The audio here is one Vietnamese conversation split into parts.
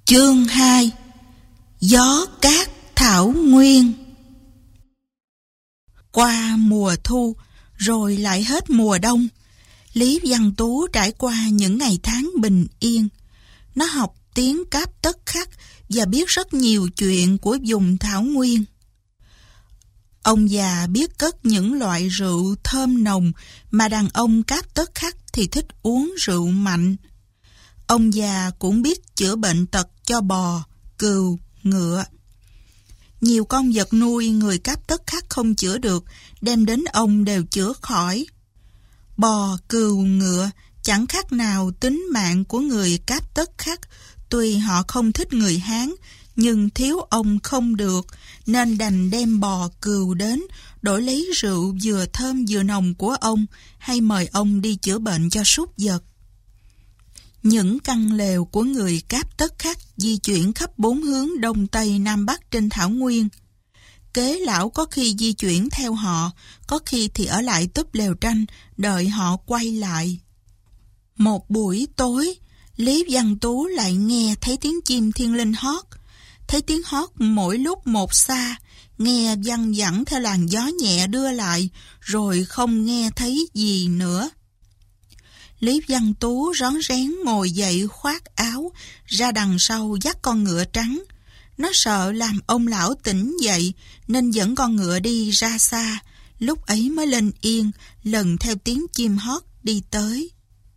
Chương 2: Gió cát thảo nguyên. Qua mùa thu, rồi lại hết mùa đông. Lý Văn Tú trải qua những ngày tháng bình yên. Nó học tiếng Cáp Tất Khắc và biết rất nhiều chuyện của vùng thảo nguyên. Ông già biết cất những loại rượu thơm nồng mà đàn ông Cáp Tất Khắc thì thích uống rượu mạnh. Ông già cũng biết chữa bệnh tật cho bò, cừu, ngựa. Nhiều con vật nuôi người Cáp Tất Khắc không chữa được, đem đến ông đều chữa khỏi. Bò, cừu, ngựa chẳng khác nào tính mạng của người Cáp Tất Khắc. Tuy họ không thích người Hán, nhưng thiếu ông không được, nên đành đem bò, cừu đến, đổi lấy rượu vừa thơm vừa nồng của ông, hay mời ông đi chữa bệnh cho súc vật. Những căn lều của người Cáp Tất Khắc di chuyển khắp bốn hướng đông tây nam bắc trên thảo nguyên. Kế lão có khi di chuyển theo họ, có khi thì ở lại túp lều tranh, đợi họ quay lại. Một buổi tối, Lý Văn Tú lại nghe thấy tiếng chim thiên linh hót. Thấy tiếng hót mỗi lúc một xa, nghe văng vẳng theo làn gió nhẹ đưa lại, rồi không nghe thấy gì nữa. Lý Văn Tú rón rén ngồi dậy khoác áo, ra đằng sau dắt con ngựa trắng. Nó sợ làm ông lão tỉnh dậy, nên dẫn con ngựa đi ra xa, lúc ấy mới lên yên, lần theo tiếng chim hót đi tới.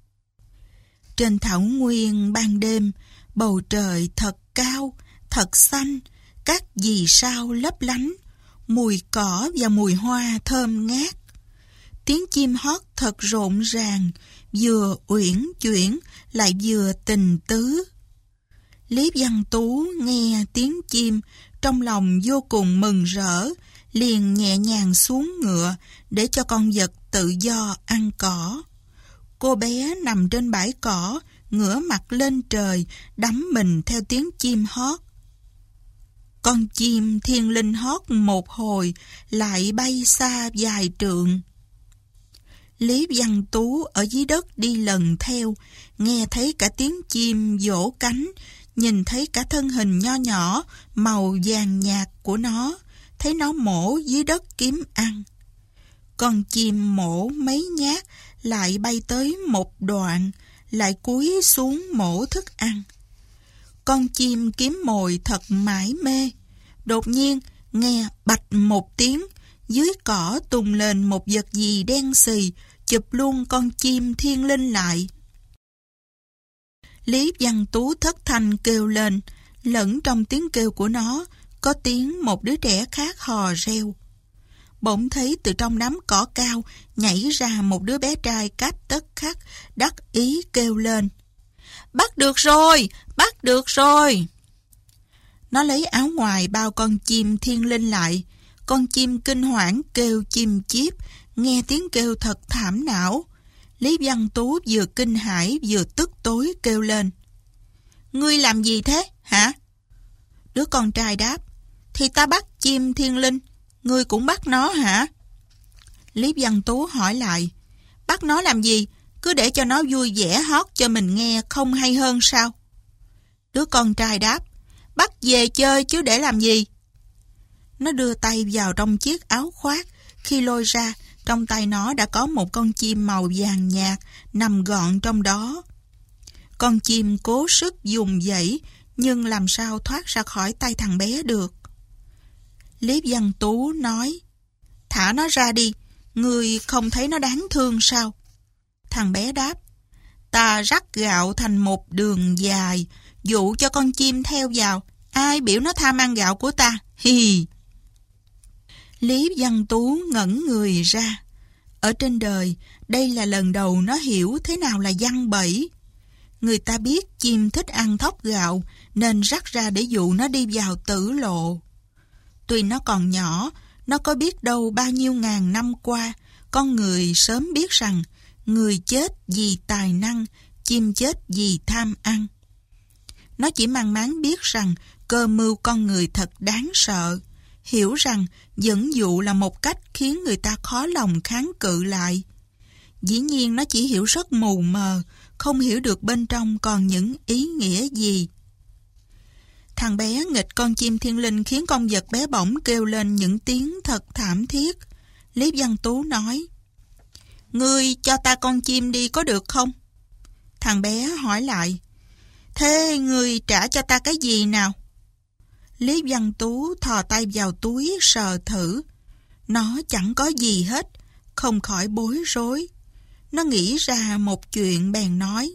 Trên thảo nguyên ban đêm, bầu trời thật cao, thật xanh, các vì sao lấp lánh, mùi cỏ và mùi hoa thơm ngát. Tiếng chim hót thật rộn ràng, vừa uyển chuyển lại vừa tình tứ. Lý Văn Tú nghe tiếng chim, trong lòng vô cùng mừng rỡ, liền nhẹ nhàng xuống ngựa để cho con vật tự do ăn cỏ. Cô bé nằm trên bãi cỏ, ngửa mặt lên trời, đắm mình theo tiếng chim hót. Con chim thiên linh hót một hồi, lại bay xa vài trượng. Lý Văn Tú ở dưới đất đi lần theo, nghe thấy cả tiếng chim vỗ cánh, nhìn thấy cả thân hình nho nhỏ, màu vàng nhạt của nó, thấy nó mổ dưới đất kiếm ăn. Con chim mổ mấy nhát, lại bay tới một đoạn, lại cúi xuống mổ thức ăn. Con chim kiếm mồi thật mải mê. Đột nhiên, nghe bạch một tiếng, dưới cỏ tung lên một vật gì đen xì, chụp luôn con chim thiên linh lại. Lý Văn Tú thất thanh kêu lên, lẫn trong tiếng kêu của nó, có tiếng một đứa trẻ khác hò reo. Bỗng thấy từ trong đám cỏ cao nhảy ra một đứa bé trai Cáp Tất Khắc, đắc ý kêu lên: "Bắt được rồi! Bắt được rồi!" Nó lấy áo ngoài bao con chim thiên linh lại. Con chim kinh hoảng kêu chim chíp, nghe tiếng kêu thật thảm não. Lý Văn Tú vừa kinh hãi vừa tức tối kêu lên: "Ngươi làm gì thế, hả?" Đứa con trai đáp: "Thì ta bắt chim thiên linh, ngươi cũng bắt nó hả?" Lý Văn Tú hỏi lại: "Bắt nó làm gì? Cứ để cho nó vui vẻ hót cho mình nghe không hay hơn sao?" Đứa con trai đáp: "Bắt về chơi chứ để làm gì?" Nó đưa tay vào trong chiếc áo khoác, khi lôi ra, trong tay nó đã có một con chim màu vàng nhạt nằm gọn trong đó. Con chim cố sức dùng dãy, nhưng làm sao thoát ra khỏi tay thằng bé được. Lý Văn Tú nói: "Thả nó ra đi, ngươi không thấy nó đáng thương sao?" Thằng bé đáp: "Ta rắc gạo thành một đường dài, dụ cho con chim theo vào, ai biểu nó tham ăn gạo của ta, hi hi." Lý Văn Tú ngẩn người ra. Ở trên đời, đây là lần đầu nó hiểu thế nào là giăng bẫy. Người ta biết chim thích ăn thóc gạo, nên rắc ra để dụ nó đi vào tử lộ. Tuy nó còn nhỏ, nó có biết đâu bao nhiêu ngàn năm qua, con người sớm biết rằng người chết vì tài năng, chim chết vì tham ăn. Nó chỉ mang máng biết rằng cơ mưu con người thật đáng sợ, hiểu rằng dẫn dụ là một cách khiến người ta khó lòng kháng cự lại. Dĩ nhiên nó chỉ hiểu rất mù mờ, không hiểu được bên trong còn những ý nghĩa gì. Thằng bé nghịch con chim thiên linh khiến con vật bé bỏng kêu lên những tiếng thật thảm thiết. Lý Văn Tú nói: "Ngươi cho ta con chim đi có được không?" Thằng bé hỏi lại: "Thế ngươi trả cho ta cái gì nào?" Lý Văn Tú thò tay vào túi sờ thử. Nó chẳng có gì hết, không khỏi bối rối. Nó nghĩ ra một chuyện bèn nói: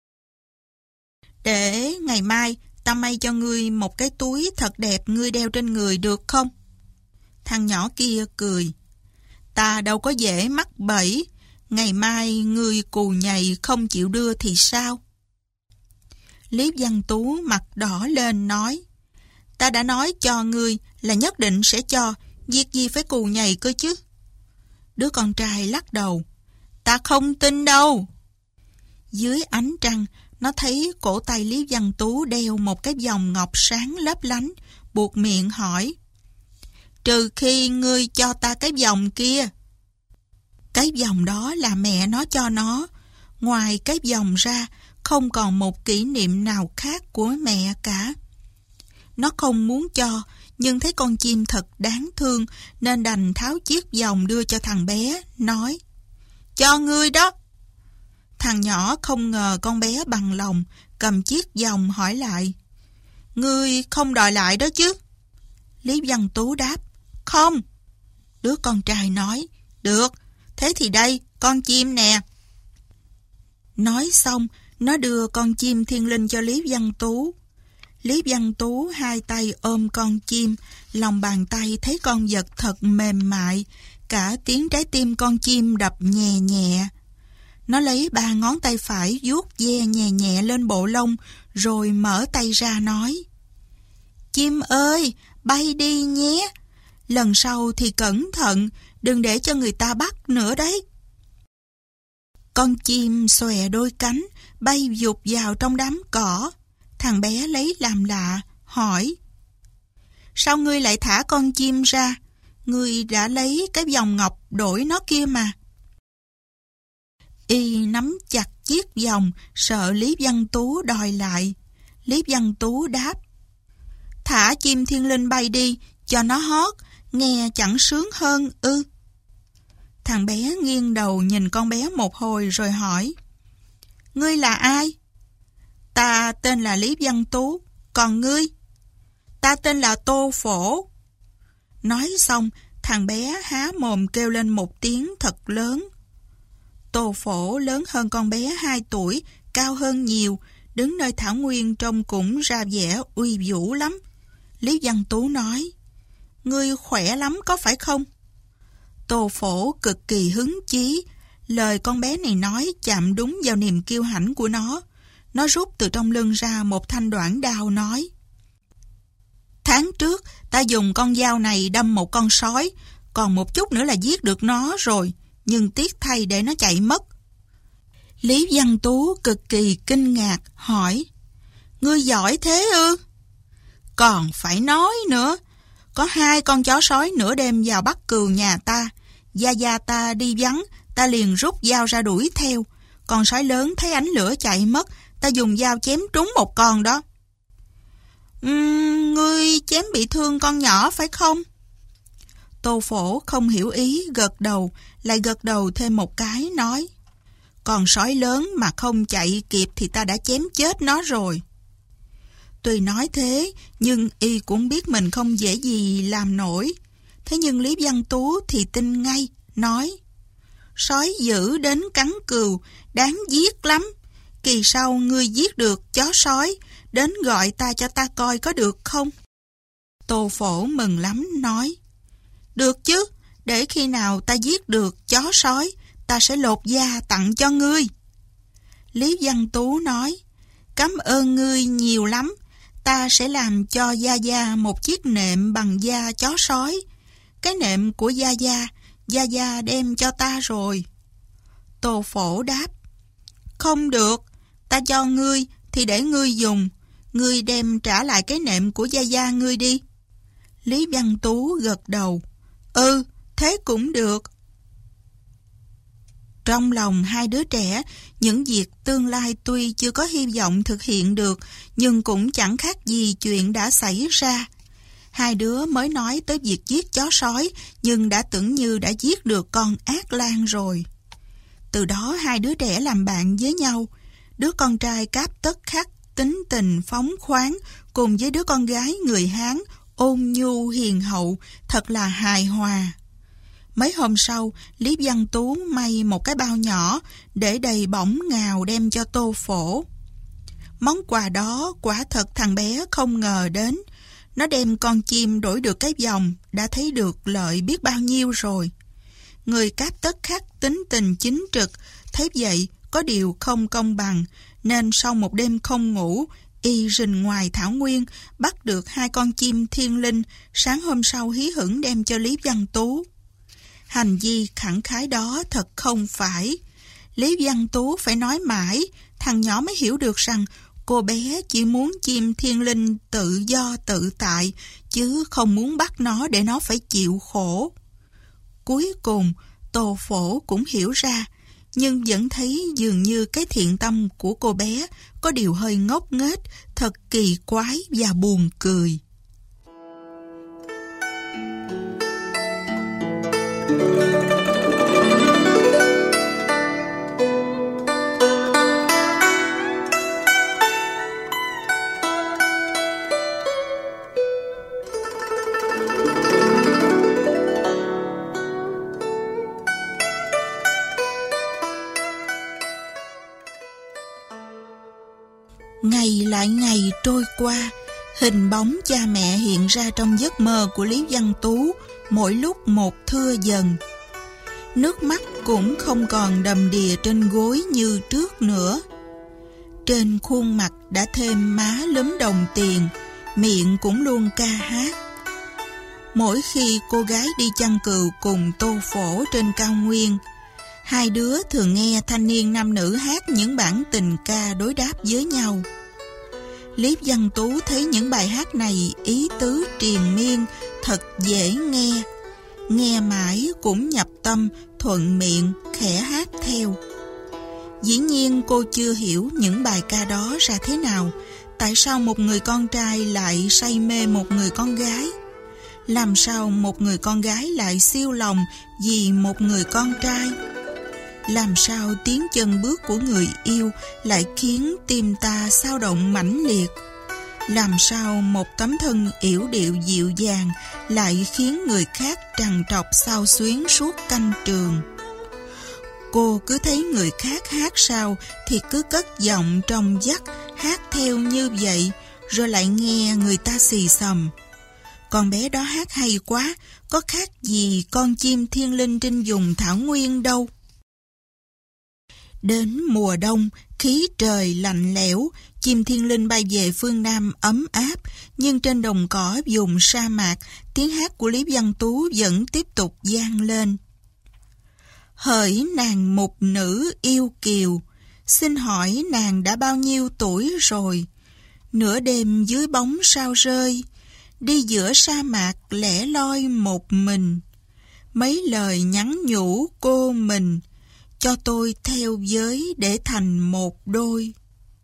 "Để ngày mai ta may cho ngươi một cái túi thật đẹp ngươi đeo trên người được không?" Thằng nhỏ kia cười: "Ta đâu có dễ mắc bẫy, ngày mai ngươi cù nhầy không chịu đưa thì sao?" Lý Văn Tú mặt đỏ lên nói: "Ta đã nói cho ngươi là nhất định sẽ cho, việc gì phải cù nhầy cơ chứ?" Đứa con trai lắc đầu: "Ta không tin đâu." Dưới ánh trăng, nó thấy cổ tay Lý Văn Tú đeo một cái vòng ngọc sáng lấp lánh, buộc miệng hỏi: "Trừ khi ngươi cho ta cái vòng kia." Cái vòng đó là mẹ nó cho nó. Ngoài cái vòng ra, không còn một kỷ niệm nào khác của mẹ cả. Nó không muốn cho, nhưng thấy con chim thật đáng thương, nên đành tháo chiếc vòng đưa cho thằng bé, nói: "Cho ngươi đó." Thằng nhỏ không ngờ con bé bằng lòng, cầm chiếc vòng hỏi lại: "Ngươi không đòi lại đó chứ?" Lý Văn Tú đáp: "Không." Đứa con trai nói: "Được, thế thì đây, con chim nè." Nói xong, nó đưa con chim thiên linh cho Lý Văn Tú. Lý Văn Tú hai tay ôm con chim, lòng bàn tay thấy con vật thật mềm mại, cả tiếng trái tim con chim đập nhẹ nhẹ. Nó lấy 3 ngón tay phải vuốt ve nhẹ nhẹ lên bộ lông, rồi mở tay ra nói: "Chim ơi, bay đi nhé. Lần sau thì cẩn thận, đừng để cho người ta bắt nữa đấy." Con chim xòe đôi cánh, bay vụt vào trong đám cỏ. Thằng bé lấy làm lạ, hỏi: "Sao ngươi lại thả con chim ra? Ngươi đã lấy cái vòng ngọc đổi nó kia mà." Y nắm chặt chiếc vòng, sợ Lý Văn Tú đòi lại. Lý Văn Tú đáp: "Thả chim thiên linh bay đi, cho nó hót, nghe chẳng sướng hơn ư?" Thằng bé nghiêng đầu nhìn con bé một hồi rồi hỏi: "Ngươi là ai?" "Ta tên là Lý Văn Tú, còn ngươi?" "Ta tên là Tô Phổ." Nói xong, thằng bé há mồm kêu lên một tiếng thật lớn. Tô Phổ lớn hơn con bé 2 tuổi, cao hơn nhiều, đứng nơi thảo nguyên trông cũng ra vẻ uy vũ lắm. Lý Văn Tú nói: "Ngươi khỏe lắm có phải không?" Tô Phổ cực kỳ hứng chí. Lời con bé này nói chạm đúng vào niềm kiêu hãnh của nó. Nó rút từ trong lưng ra một thanh đoạn đao nói: "Tháng trước ta dùng con dao này đâm một con sói, còn một chút nữa là giết được nó rồi, nhưng tiếc thay để nó chạy mất." Lý Văn Tú cực kỳ kinh ngạc, hỏi: "Ngươi giỏi thế ư?" "Còn phải nói nữa. Có 2 con chó sói nửa đêm vào bắt cừu nhà ta. Gia ta đi vắng, ta liền rút dao ra đuổi theo. Con sói lớn thấy ánh lửa chạy mất, ta dùng dao chém trúng một con đó." Ngươi chém bị thương con nhỏ phải không?" Tô Phổ không hiểu ý, gật đầu, lại gật đầu thêm một cái, nói: "Con sói lớn mà không chạy kịp thì ta đã chém chết nó rồi." Tuy nói thế, nhưng y cũng biết mình không dễ gì làm nổi. Thế nhưng Lý Văn Tú thì tin ngay, nói: "Sói dữ đến cắn cừu, đáng giết lắm. Kỳ sau ngươi giết được chó sói, đến gọi ta cho ta coi có được không?" Tô Phổ mừng lắm, nói: "Được chứ, để khi nào ta giết được chó sói, ta sẽ lột da tặng cho ngươi." Lý Văn Tú nói: "Cảm ơn ngươi nhiều lắm, ta sẽ làm cho Gia một chiếc nệm bằng da chó sói. Cái nệm của Gia đem cho ta rồi." Tô Phổ đáp: "Không được, ta cho ngươi thì để ngươi dùng, ngươi đem trả lại cái nệm của Gia ngươi đi." Lý Văn Tú gật đầu: "Ừ, thế cũng được." Trong lòng hai đứa trẻ, những việc tương lai tuy chưa có hy vọng thực hiện được, nhưng cũng chẳng khác gì chuyện đã xảy ra. Hai đứa mới nói tới việc giết chó sói, nhưng đã tưởng như đã giết được con ác lang rồi. Từ đó hai đứa trẻ làm bạn với nhau. Đứa con trai Cáp Tất Khắc tính tình phóng khoáng, cùng với đứa con gái người Hán ôn nhu hiền hậu, thật là hài hòa. Mấy hôm sau, Lý Văn Tú may một cái bao nhỏ để đầy bỏng ngào đem cho Tô Phổ. Món quà đó quả thật thằng bé không ngờ đến. Nó đem con chim đổi được cái vòng, đã thấy được lợi biết bao nhiêu rồi. Người Cáp Tất Khắc tính tình chính trực, thấy vậy có điều không công bằng, nên sau một đêm không ngủ, y rình ngoài thảo nguyên, bắt được 2 con chim thiên linh, sáng hôm sau hí hửng đem cho Lý Văn Tú. Hành vi khẳng khái đó thật không phải. Lý Văn Tú phải nói mãi, thằng nhỏ mới hiểu được rằng cô bé chỉ muốn chim thiên linh tự do tự tại, chứ không muốn bắt nó để nó phải chịu khổ. Cuối cùng, Tô Phổ cũng hiểu ra, nhưng vẫn thấy dường như cái thiện tâm của cô bé có điều hơi ngốc nghếch, thật kỳ quái và buồn cười. Ngày lại ngày trôi qua, hình bóng cha mẹ hiện ra trong giấc mơ của Lý Văn Tú, mỗi lúc một thưa dần. Nước mắt cũng không còn đầm đìa trên gối như trước nữa. Trên khuôn mặt đã thêm má lúm đồng tiền, miệng cũng luôn ca hát. Mỗi khi cô gái đi chăn cừu cùng Tô Phổ trên cao nguyên, hai đứa thường nghe thanh niên nam nữ hát những bản tình ca đối đáp với nhau. Lý Văn Tú thấy những bài hát này ý tứ triền miên, thật dễ nghe. Nghe mãi cũng nhập tâm, thuận miệng, khẽ hát theo. Dĩ nhiên cô chưa hiểu những bài ca đó ra thế nào. Tại sao một người con trai lại say mê một người con gái? Làm sao một người con gái lại siêu lòng vì một người con trai? Làm sao tiếng chân bước của người yêu lại khiến tim ta xao động mãnh liệt? Làm sao một tấm thân yểu điệu dịu dàng lại khiến người khác trằn trọc xao xuyến suốt canh trường? Cô cứ thấy người khác hát sao thì cứ cất giọng trong vắt hát theo như vậy, rồi lại nghe người ta xì xầm. Con bé đó hát hay quá, có khác gì con chim thiên linh trên vùng thảo nguyên đâu. Đến mùa đông, khí trời lạnh lẽo, chim thiên linh bay về phương Nam ấm áp, nhưng trên đồng cỏ vùng sa mạc, tiếng hát của Lý Văn Tú vẫn tiếp tục vang lên. Hỡi nàng mục nữ yêu kiều, xin hỏi nàng đã bao nhiêu tuổi rồi? Nửa đêm dưới bóng sao rơi, đi giữa sa mạc lẻ loi một mình. Mấy lời nhắn nhủ cô mình, cho tôi theo giới để thành một đôi.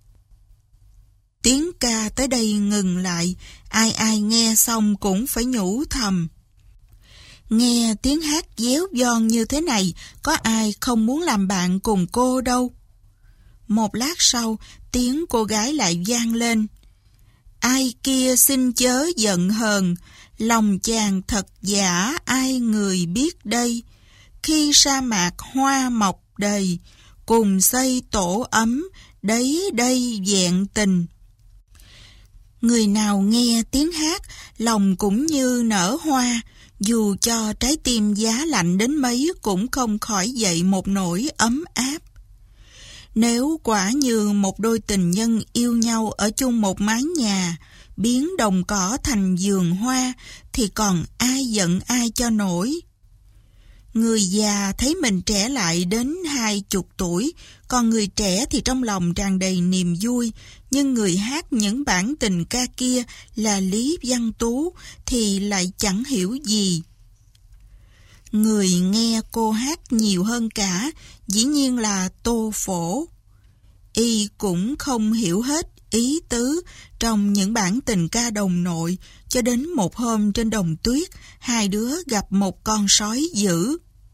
Tiếng ca tới đây ngừng lại, ai ai nghe xong cũng phải nhủ thầm. Nghe tiếng hát déo giòn như thế này, có ai không muốn làm bạn cùng cô đâu. Một lát sau, tiếng cô gái lại vang lên. Ai kia xin chớ giận hờn, lòng chàng thật giả ai người biết đây. Khi sa mạc hoa mọc đầy, cùng xây tổ ấm, đấy đây vẹn tình. Người nào nghe tiếng hát, lòng cũng như nở hoa, dù cho trái tim giá lạnh đến mấy cũng không khỏi dậy một nỗi ấm áp. Nếu quả như một đôi tình nhân yêu nhau ở chung một mái nhà, biến đồng cỏ thành vườn hoa, thì còn ai giận ai cho nổi. Người già thấy mình trẻ lại đến 20 tuổi, còn người trẻ thì trong lòng tràn đầy niềm vui, nhưng người hát những bản tình ca kia là Lý Văn Tú thì lại chẳng hiểu gì. Người nghe cô hát nhiều hơn cả, dĩ nhiên là Tô Phổ. Y cũng không hiểu hết ý tứ trong những bản tình ca đồng nội, cho đến một hôm trên đồng tuyết, hai đứa gặp một con sói dữ.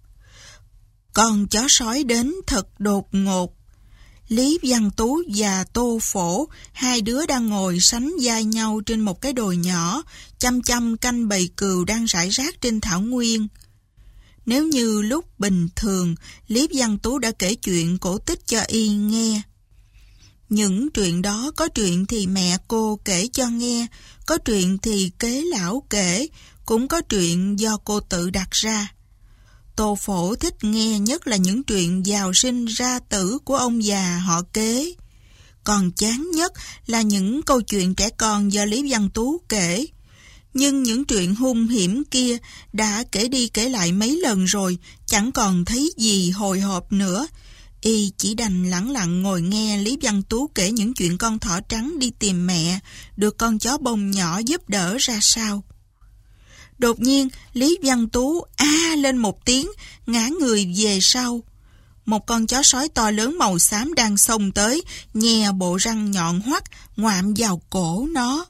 Con chó sói đến thật đột ngột. Lý Văn Tú và Tô Phổ, hai đứa đang ngồi sánh vai nhau trên một cái đồi nhỏ, chăm chăm canh bầy cừu đang rải rác trên thảo nguyên. Nếu như lúc bình thường, Lý Văn Tú đã kể chuyện cổ tích cho Y nghe. Những chuyện đó, có chuyện thì mẹ cô kể cho nghe, có chuyện thì kế lão kể, cũng có chuyện do cô tự đặt ra. Tô Phổ thích nghe nhất là những chuyện giàu sinh ra tử của ông già họ Kế. Còn chán nhất là những câu chuyện trẻ con do Lý Văn Tú kể. Nhưng những chuyện hung hiểm kia đã kể đi kể lại mấy lần rồi, chẳng còn thấy gì hồi hộp nữa. Y chỉ đành lẳng lặng ngồi nghe Lý Văn Tú kể những chuyện con thỏ trắng đi tìm mẹ, được con chó bông nhỏ giúp đỡ ra sao. Đột nhiên, Lý Văn Tú lên một tiếng, ngã người về sau. Một con chó sói to lớn màu xám đang xông tới, nhè bộ răng nhọn hoắt, ngoạm vào cổ nó.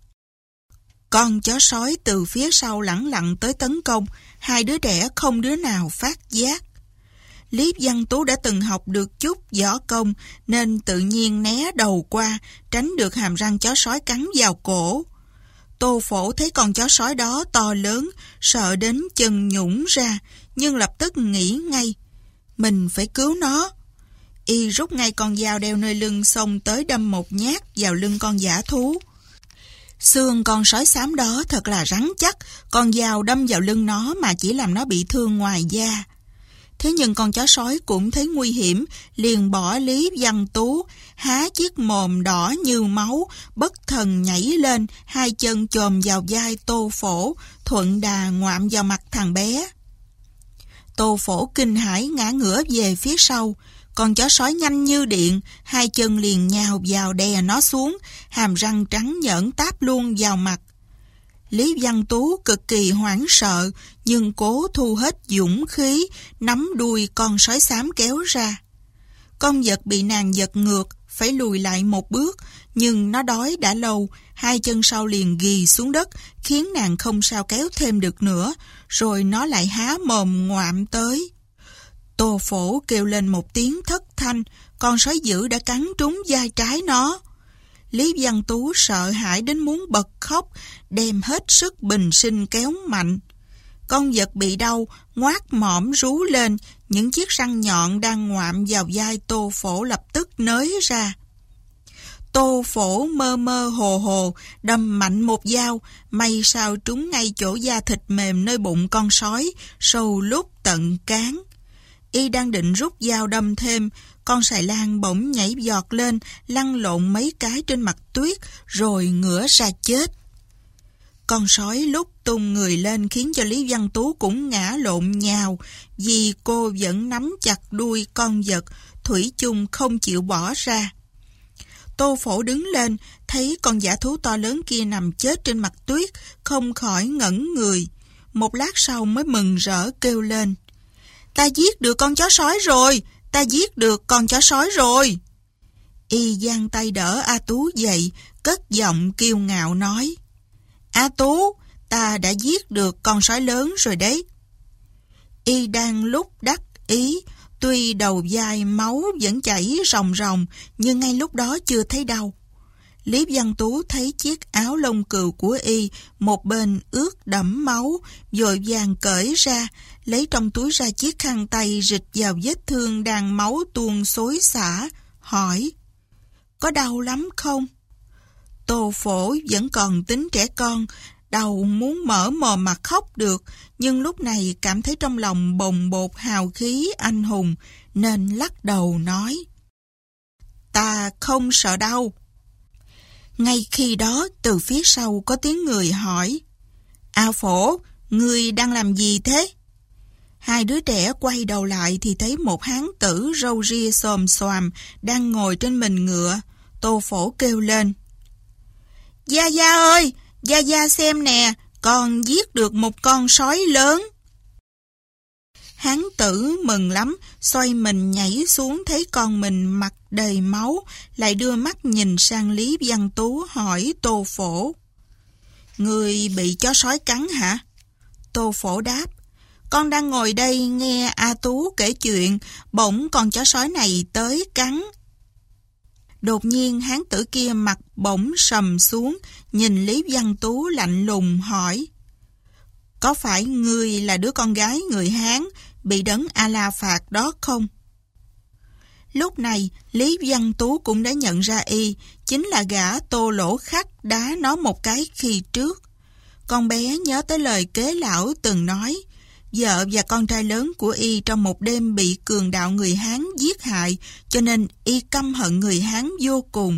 Con chó sói từ phía sau lẳng lặng tới tấn công, hai đứa trẻ không đứa nào phát giác. Lý Văn Tú đã từng học được chút võ công, nên tự nhiên né đầu qua, tránh được hàm răng chó sói cắn vào cổ. Tô Phổ thấy con chó sói đó to lớn, sợ đến chân nhũn ra, nhưng lập tức nghĩ ngay, mình phải cứu nó. Y rút ngay con dao đeo nơi lưng xông tới đâm một nhát vào lưng con dã thú. Xương con sói xám đó thật là rắn chắc, con dao đâm vào lưng nó mà chỉ làm nó bị thương ngoài da. Thế nhưng con chó sói cũng thấy nguy hiểm, liền bỏ Lý Văn Tú, há chiếc mồm đỏ như máu, bất thần nhảy lên, hai chân chồm vào vai Tô Phổ, thuận đà ngoạm vào mặt thằng bé. Tô Phổ kinh hãi ngã ngửa về phía sau, con chó sói nhanh như điện, hai chân liền nhào vào đè nó xuống, hàm răng trắng nhởn táp luôn vào mặt. Lý Văn Tú cực kỳ hoảng sợ, nhưng cố thu hết dũng khí, nắm đuôi con sói xám kéo ra. Con vật bị nàng giật ngược, phải lùi lại một bước, nhưng nó đói đã lâu, hai chân sau liền ghì xuống đất, khiến nàng không sao kéo thêm được nữa, rồi nó lại há mồm ngoạm tới. Tô Phổ kêu lên một tiếng thất thanh, con sói dữ đã cắn trúng vai trái nó. Lý Văn Tú sợ hãi đến muốn bật khóc, đem hết sức bình sinh kéo mạnh. Con vật bị đau, ngoác mõm rú lên, những chiếc răng nhọn đang ngoạm vào vai Tô Phổ lập tức nới ra. Tô Phổ mơ mơ hồ hồ, đâm mạnh một dao, may sao trúng ngay chỗ da thịt mềm nơi bụng con sói, sâu lút tận cán. Y đang định rút dao đâm thêm, con sài lan bỗng nhảy giọt lên, lăn lộn mấy cái trên mặt tuyết, rồi ngửa ra chết. Con sói lúc tung người lên khiến cho Lý Văn Tú cũng ngã lộn nhào, vì cô vẫn nắm chặt đuôi con vật, thủy chung không chịu bỏ ra. Tô Phổ đứng lên, thấy con dã thú to lớn kia nằm chết trên mặt tuyết, không khỏi ngẩn người. Một lát sau mới mừng rỡ kêu lên, ta giết được con chó sói rồi, ta giết được con chó sói rồi. Y giang tay đỡ A Tú dậy, cất giọng kiêu ngạo nói, A Tú, ta đã giết được con sói lớn rồi đấy. Y đang lúc đắc ý, tuy đầu vai máu vẫn chảy ròng ròng, nhưng ngay lúc đó chưa thấy đau. Lý Văn Tú thấy chiếc áo lông cừu của Y một bên ướt đẫm máu, vội vàng cởi ra, lấy trong túi ra chiếc khăn tay rịch vào vết thương đang máu tuôn xối xả, hỏi, có đau lắm không? Tô Phổ vẫn còn tính trẻ con, đầu muốn mở mồm mà khóc được, nhưng lúc này cảm thấy trong lòng bồng bột hào khí anh hùng, nên lắc đầu nói, ta không sợ đau. Ngay khi đó, từ phía sau có tiếng người hỏi, A Phổ, ngươi đang làm gì thế? Hai đứa trẻ quay đầu lại thì thấy một hán tử râu ria xồm xoàm đang ngồi trên mình ngựa. Tô Phổ kêu lên, Gia Gia ơi, Gia Gia xem nè, con giết được một con sói lớn. Hán tử mừng lắm, xoay mình nhảy xuống thấy con mình mặt đầy máu, lại đưa mắt nhìn sang Lý Văn Tú hỏi Tô Phổ: "Người bị chó sói cắn hả?" Tô Phổ đáp: "Con đang ngồi đây nghe A Tú kể chuyện, bỗng con chó sói này tới cắn." Đột nhiên hán tử kia mặt bỗng sầm xuống, nhìn Lý Văn Tú lạnh lùng hỏi: "Có phải ngươi là đứa con gái người Hán bị đấng A-la phạt đó không?" Lúc này Lý Văn Tú cũng đã nhận ra y chính là gã Tô Lỗ Khắc đá nó một cái khi trước. Con bé nhớ tới lời kế lão từng nói, vợ và con trai lớn của y trong một đêm bị cường đạo người Hán giết hại, cho nên y căm hận người Hán vô cùng.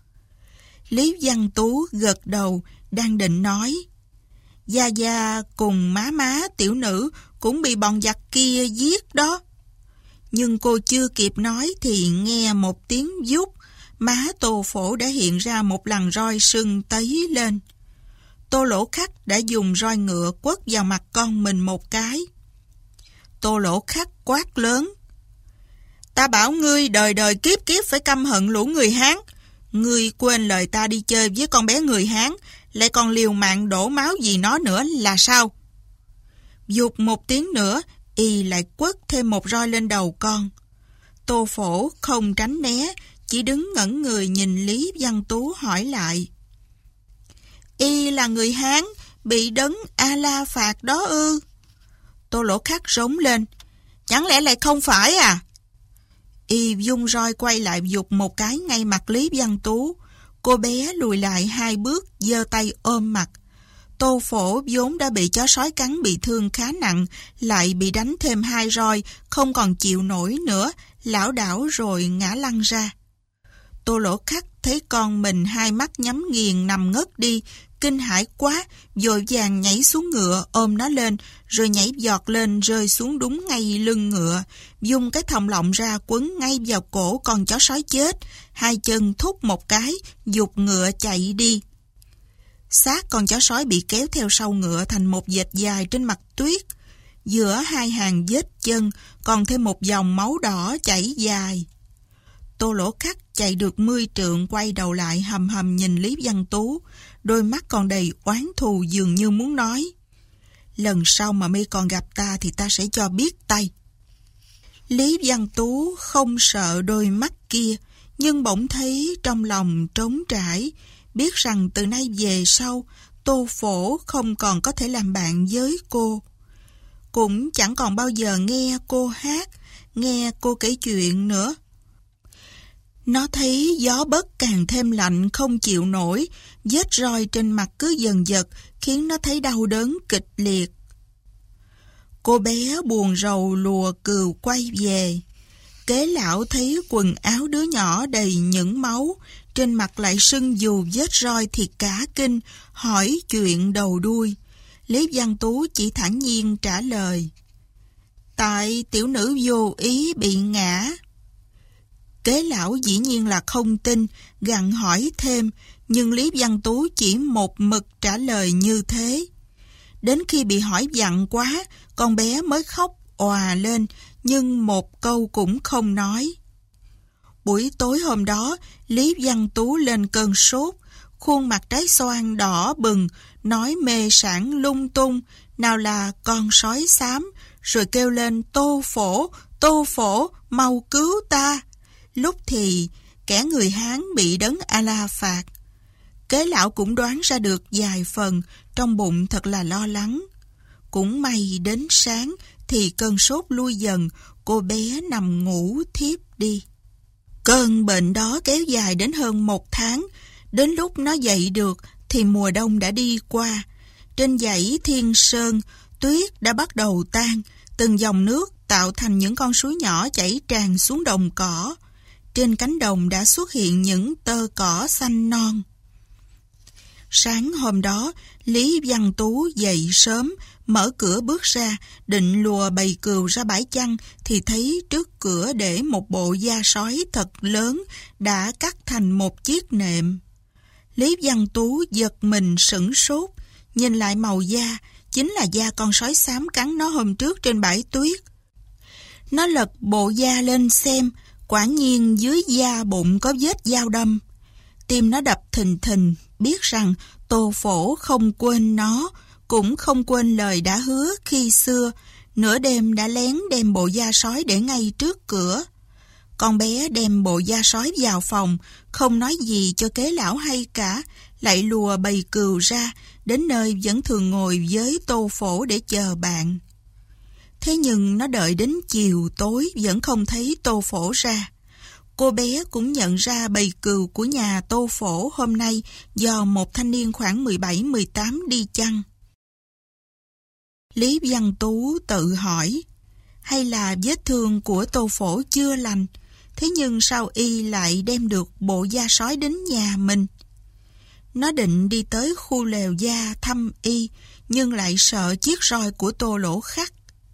Lý Văn Tú gật đầu, đang định nói: "Gia Gia cùng má tiểu nữ cũng bị bọn giặc kia giết đó." Nhưng cô chưa kịp nói thì nghe một tiếng vút, má Tô Phổ đã hiện ra một lằn roi sưng tấy lên. Tô Lỗ Khắc đã dùng roi ngựa quất vào mặt con mình một cái. Tô Lỗ Khắc quát lớn: "Ta bảo ngươi đời đời kiếp kiếp phải căm hận lũ người Hán. Ngươi quên lời ta đi chơi với con bé người Hán, lại còn liều mạng đổ máu vì nó nữa là sao?" Vụt một tiếng nữa, y lại quất thêm một roi lên đầu con. Tô Phổ không tránh né, chỉ đứng ngẩn người nhìn Lý Văn Tú hỏi lại: "Y là người Hán bị đấng A-la phạt đó ư?" Tô Lỗ Khắc rống lên: "Chẳng lẽ lại không phải à?" Y vung roi quay lại vụt một cái ngay mặt Lý Văn Tú. Cô bé lùi lại 2 bước, giơ tay ôm mặt. Tô Phổ vốn đã bị chó sói cắn bị thương khá nặng, lại bị đánh thêm 2 roi, không còn chịu nổi nữa, lảo đảo rồi ngã lăn ra. Tô Lỗ Khắc thấy con mình 2 mắt nhắm nghiền nằm ngất đi, kinh hãi quá, vội vàng nhảy xuống ngựa ôm nó lên, rồi nhảy giọt lên rơi xuống đúng ngay lưng ngựa, dùng cái thòng lọng ra quấn ngay vào cổ con chó sói chết, 2 chân thúc một cái, giục ngựa chạy đi. Xác con chó sói bị kéo theo sau ngựa thành một vệt dài trên mặt tuyết. Giữa 2 hàng vết chân còn thêm một dòng máu đỏ chảy dài. Tô Lỗ Khắc chạy được 10 trượng quay đầu lại hầm hầm nhìn Lý Văn Tú, đôi mắt còn đầy oán thù dường như muốn nói: "Lần sau mà mi còn gặp ta thì ta sẽ cho biết tay." Lý Văn Tú không sợ đôi mắt kia, nhưng bỗng thấy trong lòng trống trải, biết rằng từ nay về sau Tô Phổ không còn có thể làm bạn với cô, cũng chẳng còn bao giờ nghe cô hát, nghe cô kể chuyện nữa. Nó thấy gió bấc càng thêm lạnh không chịu nổi, vết roi trên mặt cứ dần dật khiến nó thấy đau đớn kịch liệt. Cô bé buồn rầu lùa cừu quay về. Kế lão thấy quần áo đứa nhỏ đầy những máu, trên mặt lại sưng dù vết roi thì cả kinh, hỏi chuyện đầu đuôi. Lý Văn Tú chỉ thản nhiên trả lời: "Tại tiểu nữ vô ý bị ngã." Kế lão dĩ nhiên là không tin, gặng hỏi thêm, nhưng Lý Văn Tú chỉ một mực trả lời như thế. Đến khi bị hỏi vặn quá, con bé mới khóc òa lên, nhưng một câu cũng không nói. Buổi tối hôm đó, Lý Văn Tú lên cơn sốt, khuôn mặt trái xoan đỏ bừng, nói mê sảng lung tung, nào là con sói xám, rồi kêu lên: Tô Phổ, mau cứu ta." Lúc thì kẻ người Hán bị đấng A-la phạt. Kế lão cũng đoán ra được vài phần, trong bụng thật là lo lắng. Cũng may đến sáng thì cơn sốt lui dần, cô bé nằm ngủ thiếp đi. Cơn bệnh đó kéo dài đến hơn 1 tháng, đến lúc nó dậy được thì mùa đông đã đi qua. Trên dãy Thiên Sơn, tuyết đã bắt đầu tan, từng dòng nước tạo thành những con suối nhỏ chảy tràn xuống đồng cỏ. Trên cánh đồng đã xuất hiện những tơ cỏ xanh non. Sáng hôm đó, Lý Văn Tú dậy sớm, mở cửa bước ra, định lùa bầy cừu ra bãi chăn, thì thấy trước cửa để một bộ da sói thật lớn, đã cắt thành một chiếc nệm. Lý Văn Tú giật mình sửng sốt, nhìn lại màu da, chính là da con sói xám cắn nó hôm trước trên bãi tuyết. Nó lật bộ da lên xem, quả nhiên dưới da bụng có vết dao đâm. Tim nó đập thình thình, biết rằng Tô Phổ không quên nó, cũng không quên lời đã hứa khi xưa, nửa đêm đã lén đem bộ da sói để ngay trước cửa. Con bé đem bộ da sói vào phòng, không nói gì cho kế lão hay cả, lại lùa bầy cừu ra, đến nơi vẫn thường ngồi với Tô Phổ để chờ bạn. Thế nhưng nó đợi đến chiều tối vẫn không thấy Tô Phổ ra. Cô bé cũng nhận ra bầy cừu của nhà Tô Phổ hôm nay do một thanh niên khoảng 17-18 đi chăn. Lý Văn Tú tự hỏi, hay là vết thương của Tô Phổ chưa lành, thế nhưng sao y lại đem được bộ da sói đến nhà mình? Nó định đi tới khu lều da thăm y, nhưng lại sợ chiếc roi của Tô Lỗ Khắc.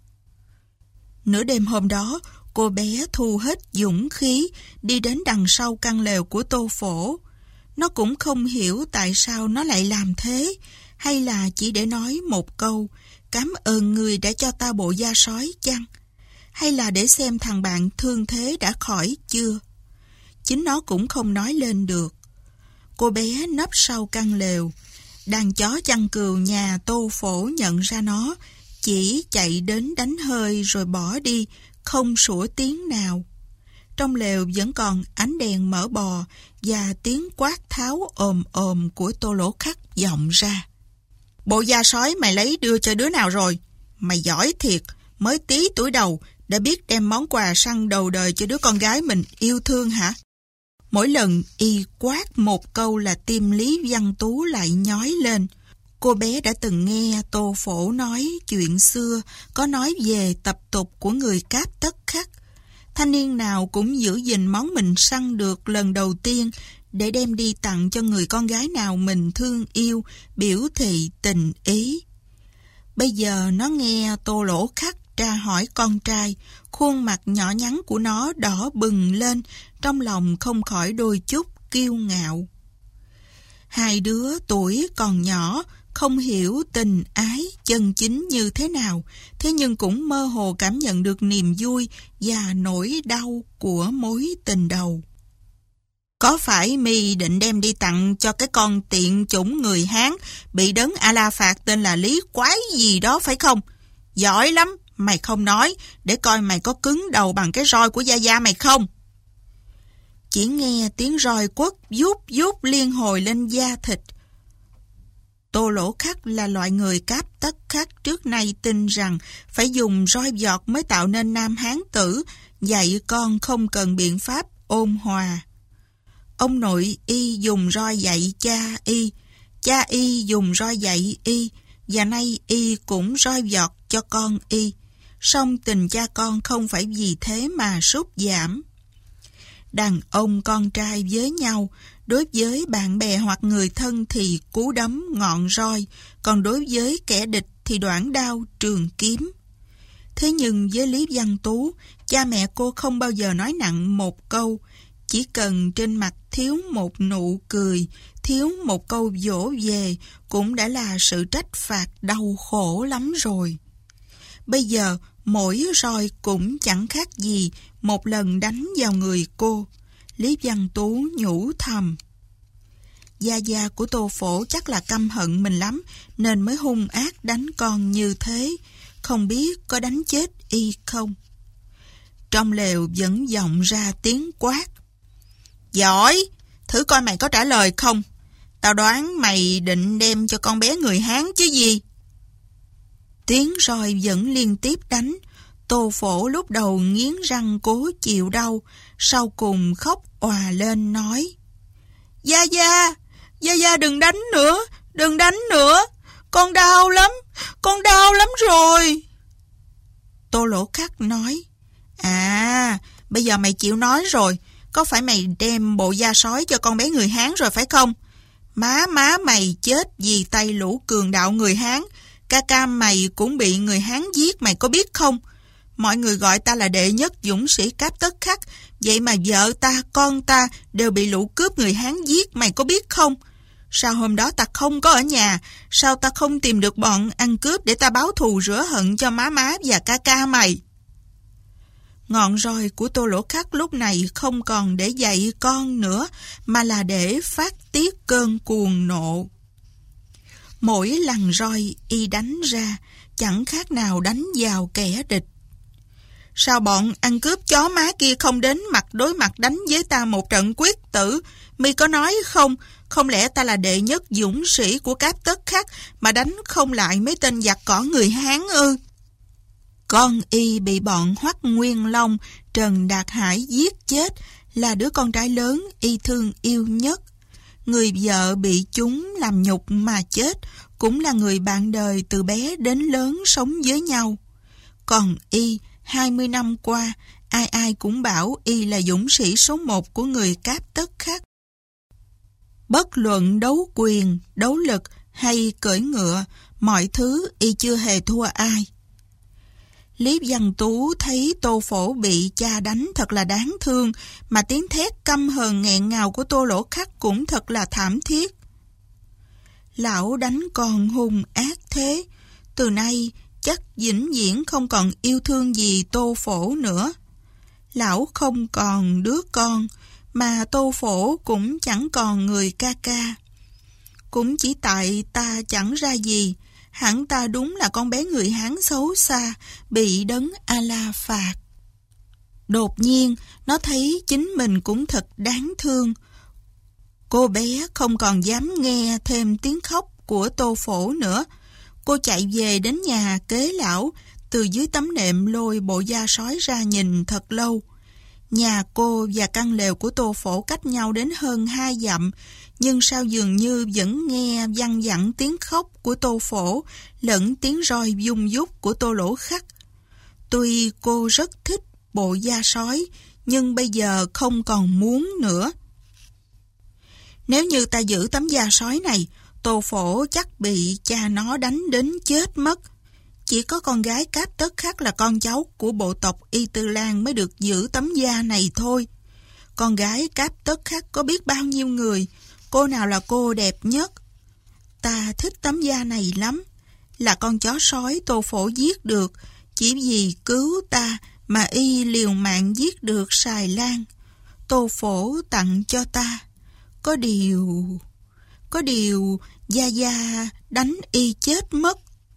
Nửa đêm hôm đó, cô bé thu hết dũng khí đi đến đằng sau căn lều của Tô Phổ. Nó cũng không hiểu tại sao nó lại làm thế, hay là chỉ để nói một câu cảm ơn người đã cho ta bộ da sói chăng? Hay là để xem thằng bạn thương thế đã khỏi chưa? Chính nó cũng không nói lên được. Cô bé nấp sau căn lều. Đàn chó chăn cừu nhà Tô Phổ nhận ra nó, chỉ chạy đến đánh hơi rồi bỏ đi, không sủa tiếng nào. Trong lều vẫn còn ánh đèn mở bò và tiếng quát tháo ồm ồm của Tô Lỗ Khắc vọng ra. Bộ da sói mày lấy đưa cho đứa nào rồi? Mày giỏi thiệt, mới tí tuổi đầu đã biết đem món quà săn đầu đời cho đứa con gái mình yêu thương hả? Mỗi lần y quát một câu là tim Lý Văn Tú lại nhói lên. Cô bé đã từng nghe Tô Phổ nói chuyện xưa, có nói về tập tục của người Cáp Tất Khắc. Thanh niên nào cũng giữ gìn món mình săn được lần đầu tiên để đem đi tặng cho người con gái nào mình thương yêu, biểu thị tình ý. Bây giờ nó nghe Tô Lỗ Khắc tra hỏi con trai, khuôn mặt nhỏ nhắn của nó đỏ bừng lên, trong lòng không khỏi đôi chút kiêu ngạo. Hai đứa tuổi còn nhỏ, không hiểu tình ái chân chính như thế nào, thế nhưng cũng mơ hồ cảm nhận được niềm vui và nỗi đau của mối tình đầu. Có phải mi định đem đi tặng cho cái con tiện chủng người Hán bị đấng A-la phạt tên là Lý Quái gì đó phải không? Giỏi lắm, mày không nói, để coi mày có cứng đầu bằng cái roi của Gia Gia mày không? Chỉ nghe tiếng roi quất vút vút liên hồi lên da thịt. Tô Lỗ Khắc là loại người Cáp Tất Khắc trước nay tin rằng phải dùng roi giọt mới tạo nên nam hán tử, dạy con không cần biện pháp ôn hòa. Ông nội y dùng roi dạy cha y dùng roi dạy y, và nay y cũng roi giọt cho con y. Song tình cha con không phải vì thế mà sút giảm. Đàn ông con trai với nhau, đối với bạn bè hoặc người thân thì cú đấm ngọn roi, còn đối với kẻ địch thì đoản đao trường kiếm. Thế nhưng với Lý Văn Tú, cha mẹ cô không bao giờ nói nặng một câu, chỉ cần trên mặt thiếu một nụ cười, thiếu một câu dỗ về cũng đã là sự trách phạt đau khổ lắm rồi. Bây giờ mỗi roi cũng chẳng khác gì một lần đánh vào người cô. Lý Văn Tú nhủ thầm. Gia Gia của Tô Phổ chắc là căm hận mình lắm nên mới hung ác đánh con như thế, không biết có đánh chết y không. Trong lều vẫn vọng ra tiếng quát. Giỏi, thử coi mày có trả lời không. Tao đoán mày định đem cho con bé người Hán chứ gì. Tiếng roi vẫn liên tiếp đánh. Tô Phổ lúc đầu nghiến răng cố chịu đau, sau cùng khóc òa lên nói. Gia Gia đừng đánh nữa, con đau lắm rồi. Tô Lỗ Khắc nói. À, bây giờ mày chịu nói rồi, có phải mày đem bộ da sói cho con bé người Hán rồi phải không? Má mày chết vì tay lũ cường đạo người Hán, ca mày cũng bị người Hán giết mày có biết không? Mọi người gọi ta là đệ nhất dũng sĩ Cáp Tất Khắc, vậy mà vợ ta, con ta đều bị lũ cướp người Hán giết mày có biết không? Sao hôm đó ta không có ở nhà? Sao ta không tìm được bọn ăn cướp để ta báo thù rửa hận cho má và ca mày? Ngọn roi của Tô Lỗ Khắc lúc này không còn để dạy con nữa, mà là để phát tiết cơn cuồng nộ. Mỗi lần roi y đánh ra, chẳng khác nào đánh vào kẻ địch. Sao bọn ăn cướp chó má kia không đến mặt đối mặt đánh với ta một trận quyết tử? Mi có nói không? Không lẽ ta là đệ nhất dũng sĩ của Cáp Tất Khắc mà đánh không lại mấy tên giặc cỏ người Hán ư? Con y bị bọn Hoắc Nguyên Long, Trần Đạt Hải giết chết, là đứa con trai lớn y thương yêu nhất. Người vợ bị chúng làm nhục mà chết, cũng là người bạn đời từ bé đến lớn sống với nhau. Còn y, 20 năm qua, ai ai cũng bảo y là dũng sĩ số 1 của người Cáp Tất Khắc. Bất luận đấu quyền, đấu lực hay cưỡi ngựa, mọi thứ y chưa hề thua ai. Lý Văn Tú thấy Tô Phổ bị cha đánh thật là đáng thương, mà tiếng thét căm hờn nghẹn ngào của Tô Lỗ Khắc cũng thật là thảm thiết. Lão đánh còn hung ác thế, từ nay chắc vĩnh viễn không còn yêu thương gì Tô Phổ nữa. Lão không còn đứa con, mà Tô Phổ cũng chẳng còn người ca ca. Cũng chỉ tại ta chẳng ra gì, hẳn ta đúng là con bé người Hán xấu xa, bị đấng A-la phạt. Đột nhiên, nó thấy chính mình cũng thật đáng thương. Cô bé không còn dám nghe thêm tiếng khóc của Tô Phổ nữa. Cô chạy về đến nhà kế lão, từ dưới tấm nệm lôi bộ da sói ra nhìn thật lâu. Nhà cô và căn lều của Tô Phổ cách nhau đến hơn 2 dặm, nhưng sao dường như vẫn nghe văng vẳng tiếng khóc của Tô Phổ lẫn tiếng roi vung vút của Tô Lỗ Khắc. Tuy cô rất thích bộ da sói, nhưng bây giờ không còn muốn nữa. Nếu như ta giữ tấm da sói này, Tô Phổ chắc bị cha nó đánh đến chết mất. Chỉ có con gái Cáp Tất Khắc là con cháu của bộ tộc Y Tư Lan mới được giữ tấm da này thôi. Con gái Cáp Tất Khắc có biết bao nhiêu người, cô nào là cô đẹp nhất. Ta thích tấm da này lắm. Là con chó sói Tô Phổ giết được, chỉ vì cứu ta mà y liều mạng giết được Sài Lan. Tô Phổ tặng cho ta. Có điều Gia Gia đánh y chết mất.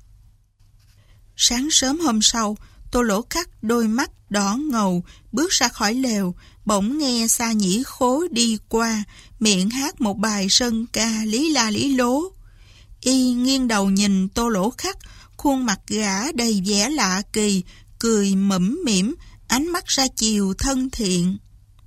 Sáng sớm hôm sau, Tô Lỗ Khắc đôi mắt đỏ ngầu bước ra khỏi lều, bỗng nghe Sa Nhĩ Khố đi qua, miệng hát một bài sơn ca lý la lý lố. Y nghiêng đầu nhìn Tô Lỗ Khắc, khuôn mặt gã đầy vẻ lạ kỳ, cười mõm mĩm, ánh mắt ra chiều thân thiện.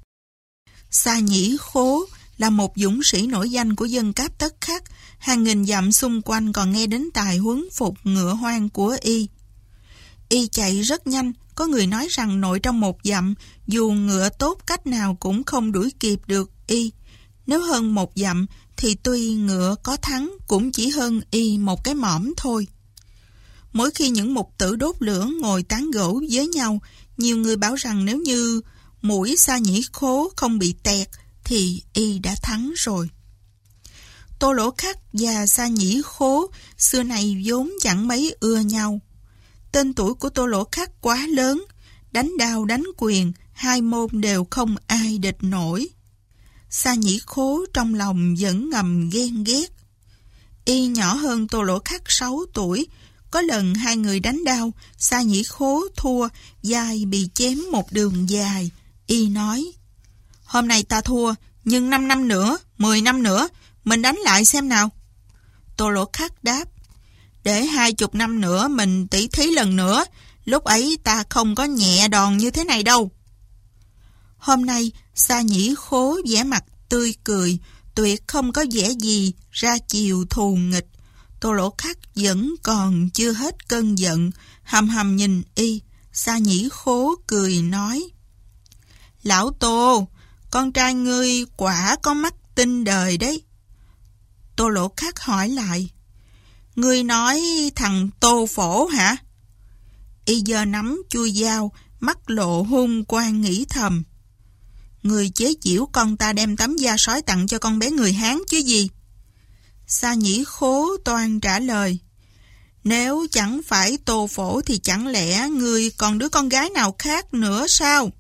Sa Nhĩ Khố là một dũng sĩ nổi danh của dân Cáp Tất Khắc, hàng nghìn dặm xung quanh còn nghe đến tài huấn phục ngựa hoang của y. Y chạy rất nhanh, có người nói rằng nội trong 1 dặm, dù ngựa tốt cách nào cũng không đuổi kịp được y. Nếu hơn 1 dặm, thì tuy ngựa có thắng cũng chỉ hơn y một cái mỏm thôi. Mỗi khi những mục tử đốt lửa ngồi tán gẫu với nhau, nhiều người bảo rằng nếu như mũi Sa Nhĩ Khố không bị tẹt, thì y đã thắng rồi. Tô Lỗ Khắc và Sa Nhĩ Khố xưa này vốn chẳng mấy ưa nhau. Tên tuổi của Tô Lỗ Khắc quá lớn, đánh đao đánh quyền, 2 môn đều không ai địch nổi. Sa Nhĩ Khố trong lòng vẫn ngầm ghen ghét. Y nhỏ hơn Tô Lỗ Khắc 6 tuổi, có lần 2 người đánh đao, Sa Nhĩ Khố thua, vai bị chém một đường dài. Y nói: "Hôm nay ta thua, nhưng 5 năm nữa, 10 năm nữa, mình đánh lại xem nào." Tô Lỗ Khắc đáp: "Để 20 năm nữa mình tỉ thí lần nữa, lúc ấy ta không có nhẹ đòn như thế này đâu." Hôm nay, Sa Nhĩ Khố vẻ mặt tươi cười, tuyệt không có vẻ gì ra chiều thù nghịch. Tô Lỗ Khắc vẫn còn chưa hết cơn giận, hầm hầm nhìn y. Sa Nhĩ Khố cười nói: "Lão Tô, con trai ngươi quả có mắt tinh đời đấy." Tô Lỗ Khắc hỏi lại: "Ngươi nói thằng Tô Phổ hả?" Y giơ nắm chui dao, mắt lộ hung quang nghĩ thầm: "Người chế giễu con ta đem tấm da sói tặng cho con bé người Hán chứ gì?" Sa Nhĩ Khố toan trả lời: Nếu chẳng phải Tô Phổ thì chẳng lẽ ngươi còn đứa con gái nào khác nữa sao?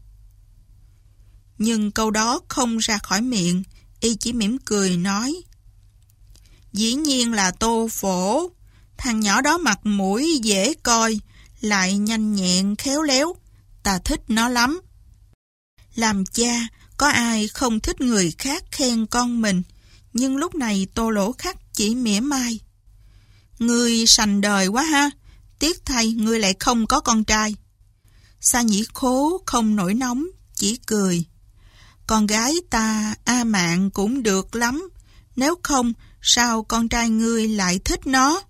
Nhưng câu đó không ra khỏi miệng, y chỉ mỉm cười nói: Dĩ nhiên là Tô Phổ. Thằng nhỏ đó mặt mũi dễ coi, lại nhanh nhẹn khéo léo, ta thích nó lắm. Làm cha, có ai không thích người khác khen con mình, nhưng lúc này Tô Lỗ Khắc chỉ mỉa mai: Ngươi sành đời quá ha, tiếc thay ngươi lại không có con trai. Sa Nhĩ Khố không nổi nóng, chỉ cười: Con gái ta A Mạn cũng được lắm, nếu không sao con trai ngươi lại thích nó?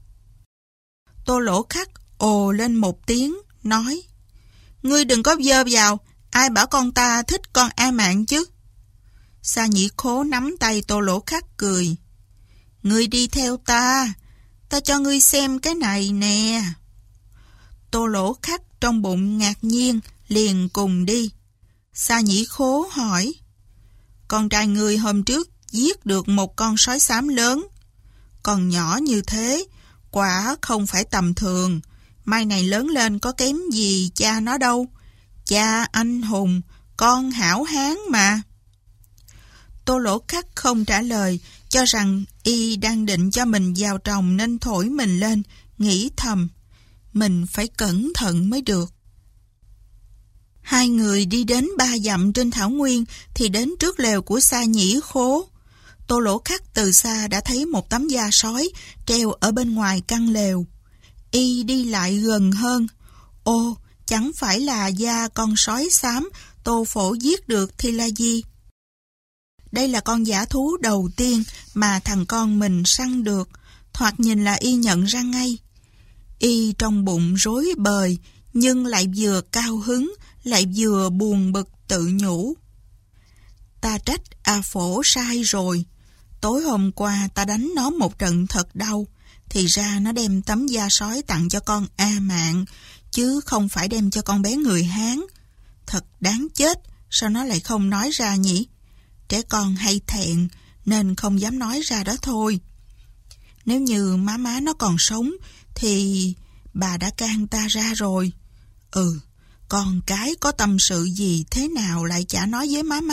Tô Lỗ Khắc ồ lên một tiếng, nói: Ngươi đừng có vơ vào, ai bảo con ta thích con A Mạn chứ? Sa Nhĩ Khố nắm tay Tô Lỗ Khắc cười: Ngươi đi theo ta, ta cho ngươi xem cái này nè. Tô Lỗ Khắc trong bụng ngạc nhiên, liền cùng đi. Sa Nhĩ Khố hỏi: Con trai ngươi hôm trước giết được một con sói xám lớn. Còn nhỏ như thế, quả không phải tầm thường. Mai này lớn lên có kém gì cha nó đâu. Cha anh hùng, con hảo hán mà. Tô Lỗ Khắc không trả lời, cho rằng y đang định cho mình vào tròng nên thổi mình lên, nghĩ thầm: Mình phải cẩn thận mới được. Hai người đi đến 3 dặm trên thảo nguyên thì đến trước lều của Sa Nhĩ Khố. Tô Lỗ Khắc từ xa đã thấy một tấm da sói treo ở bên ngoài căn lều. Y đi lại gần hơn. Ô, chẳng phải là da con sói xám Tô Phổ giết được thì là gì? Đây là con dã thú đầu tiên mà thằng con mình săn được. Thoạt nhìn là y nhận ra ngay. Y trong bụng rối bời, nhưng lại vừa cao hứng, lại vừa buồn bực tự nhủ: Ta trách A Phổ sai rồi. Tối hôm qua ta đánh nó một trận thật đau, thì ra nó đem tấm da sói tặng cho con A Mạn, chứ không phải đem cho con bé người Hán. Thật đáng chết, sao nó lại không nói ra nhỉ? Trẻ con hay thẹn, nên không dám nói ra đó thôi. Nếu như má nó còn sống, thì bà đã can ta ra rồi. Con cái có tâm sự gì thế nào lại chả nói với má?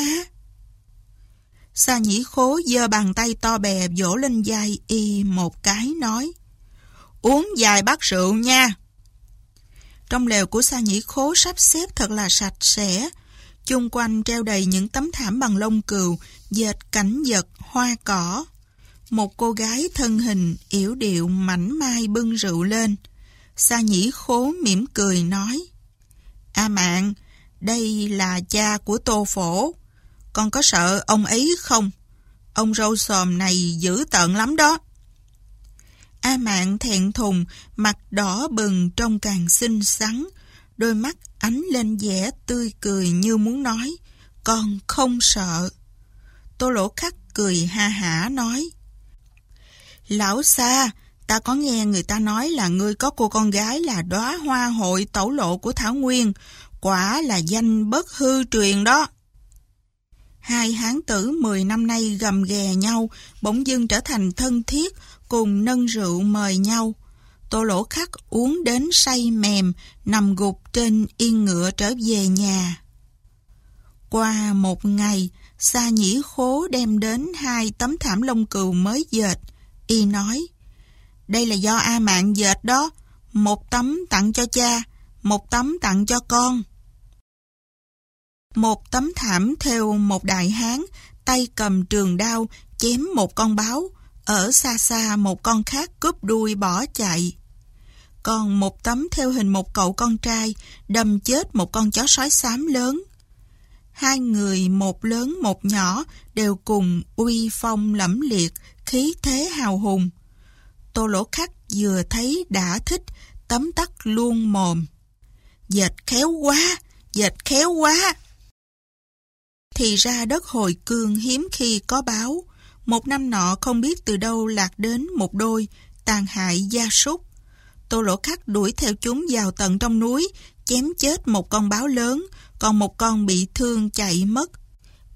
Sa Nhĩ Khố giơ bàn tay to bè vỗ lên vai y một cái, nói: Uống vài bát rượu nha. Trong lều của Sa Nhĩ Khố sắp xếp thật là sạch sẽ. Chung quanh treo đầy những tấm thảm bằng lông cừu, dệt cảnh vật, hoa cỏ. Một cô gái thân hình yểu điệu mảnh mai bưng rượu lên. Sa Nhĩ Khố mỉm cười nói: A Mạn, đây là cha của Tô Phổ. Con có sợ ông ấy không? Ông râu xồm này dữ tợn lắm đó. A Mạn thẹn thùng, mặt đỏ bừng trông càng xinh xắn, đôi mắt ánh lên vẻ tươi cười như muốn nói: Con không sợ. Tô Lỗ Khắc cười ha hả nói: Lão Sa, ta có nghe người ta nói là ngươi có cô con gái là đóa hoa hội tẩu lộ của Thảo Nguyên, quả là danh bất hư truyền đó. Hai hán tử 10 năm nay gầm ghè nhau, bỗng dưng trở thành thân thiết, cùng nâng rượu mời nhau. Tô Lỗ Khắc uống đến say mềm, nằm gục trên yên ngựa trở về nhà. Qua một ngày, Sa Nhĩ Khố đem đến 2 tấm thảm lông cừu mới dệt. Y nói: Đây là do A Mạn dệt đó, một tấm tặng cho cha, một tấm tặng cho con. Một tấm thảm thêu một đại hán, tay cầm trường đao, chém một con báo, ở xa xa một con khác cúp đuôi bỏ chạy. Còn một tấm thêu hình một cậu con trai, đâm chết một con chó sói xám lớn. 2 người, một lớn một nhỏ, đều cùng uy phong lẫm liệt, khí thế hào hùng. Tô Lỗ Khắc vừa thấy đã thích, tấm tắc luôn mồm: Dệt khéo quá, dệt khéo quá. Thì ra đất Hồi Cương hiếm khi có báo. Một năm nọ không biết từ đâu lạc đến một đôi tàn hại gia súc. Tô Lỗ Khắc đuổi theo chúng vào tận trong núi, chém chết một con báo lớn, còn một con bị thương chạy mất.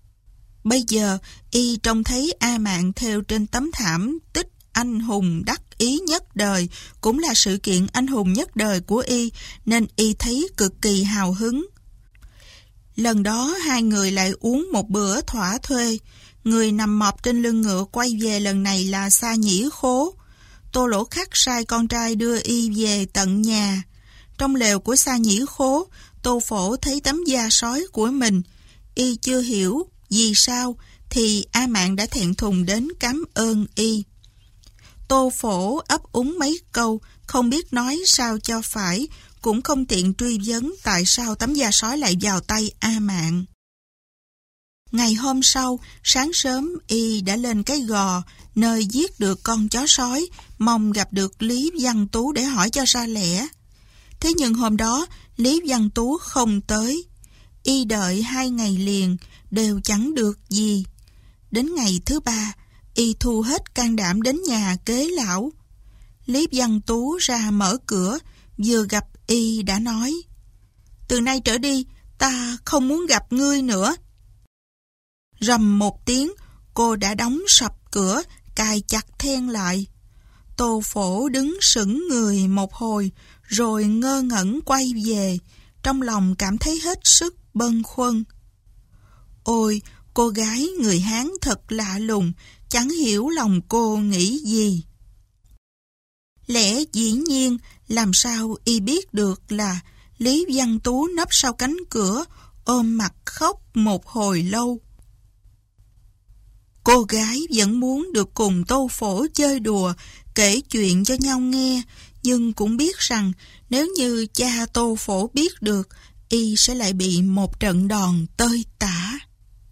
Bây giờ y trông thấy A Mạn thêu trên tấm thảm tích anh hùng đắc ý nhất đời, cũng là sự kiện anh hùng nhất đời của y, nên y thấy cực kỳ hào hứng. Lần đó hai người lại uống một bữa thỏa thuê. Người nằm mọp trên lưng ngựa quay về lần này là Sa Nhĩ Khố. Tô Lỗ Khắc sai con trai đưa y về tận nhà. Trong lều của Sa Nhĩ Khố, Tô Phổ thấy tấm da sói của mình. Y chưa hiểu vì sao thì A Mạn đã thẹn thùng đến cảm ơn y. Tô Phổ ấp úng mấy câu, không biết nói sao cho phải, cũng không tiện truy vấn tại sao tấm da sói lại vào tay A Mạn. Ngày hôm sau, sáng sớm y đã lên cái gò nơi giết được con chó sói, mong gặp được Lý Văn Tú để hỏi cho ra lẽ. Thế nhưng hôm đó, Lý Văn Tú không tới. Y đợi 2 ngày liền, đều chẳng được gì. Đến ngày thứ 3, y thu hết can đảm đến nhà kế lão. Lý Văn Tú ra mở cửa, vừa gặp y đã nói: "Từ nay trở đi, ta không muốn gặp ngươi nữa." Rầm một tiếng, cô đã đóng sập cửa, cài chặt then lại. Tô Phổ đứng sững người một hồi, rồi ngơ ngẩn quay về, trong lòng cảm thấy hết sức bâng khuâng. Ôi, cô gái người Hán thật lạ lùng, chẳng hiểu lòng cô nghĩ gì. Lẽ dĩ nhiên, làm sao y biết được là Lý Văn Tú nấp sau cánh cửa, ôm mặt khóc một hồi lâu. Cô gái vẫn muốn được cùng Tô Phổ chơi đùa, kể chuyện cho nhau nghe, nhưng cũng biết rằng nếu như cha Tô Phổ biết được, y sẽ lại bị một trận đòn tơi tả.